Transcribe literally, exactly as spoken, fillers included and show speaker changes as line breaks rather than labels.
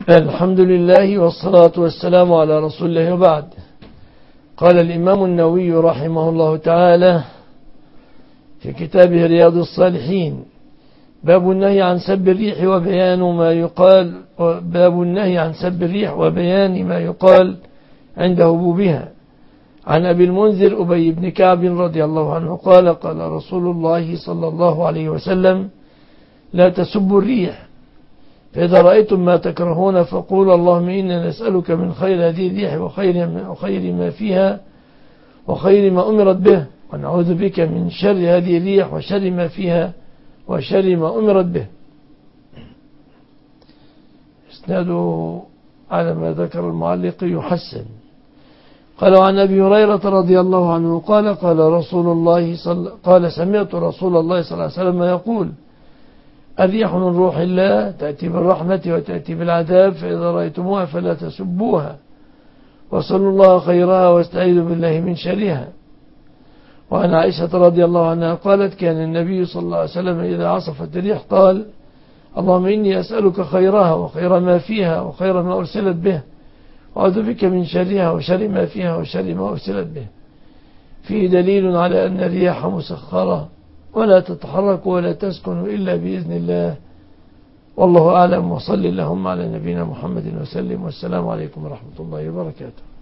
الحمد لله والصلاة والسلام على رسول الله وبعد. قال الإمام النووي رحمه الله تعالى في كتابه رياض الصالحين: باب النهي عن سب الريح وبيان ما يقال باب النهي عن سب الريح وبيان ما يقال عند هبوبها. عن أبي المنذر أبي بن كعب رضي الله عنه قال: قال رسول الله صلى الله عليه وسلم: لا تسبوا الريح، فإذا رأيتم ما تكرهون فقولوا اللهم إنا نسألك من خير هذه الريح وخير, وخير ما فيها وخير ما أمرت به، ونعوذ بك من شر هذه الريح وشر ما فيها وشر ما أمرت به. اسناده على ما ذكر المعلق يحسن. قال: عن أبي هريرة رضي الله عنه قال: قال رسول الله صلى قال سمعت رسول الله صلى الله عليه وسلم يقول: الريح من روح الله تأتي بالرحمة وتأتي بالعذاب، فإذا رأيتموها فلا تسبوها، وصلوا الله خيرها واستعيذوا بالله من شرها. وعن عائشة رضي الله عنها قالت: كان النبي صلى الله عليه وسلم إذا عصفت الريح قال: اللهم إني أسألك خيرها وخير ما فيها وخير ما أرسلت به، وأعوذ بك من شرها وشر ما فيها وشر ما أرسلت به. فيه دليل على أن الرياح مسخرة ولا تتحرك ولا تسكن إلا بإذن الله، والله أعلم. وصل اللهم على نبينا محمد وسلم، والسلام عليكم ورحمة الله وبركاته.